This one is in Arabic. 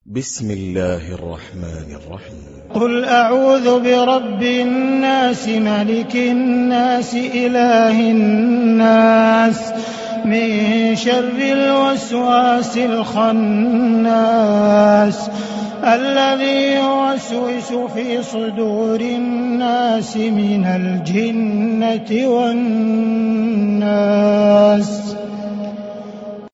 بسم الله الرحمن الرحيم. قل أعوذ برب الناس ملك الناس إله الناس من شر الوسواس الخناس الذي يوسوس في صدور الناس من الجنة والناس.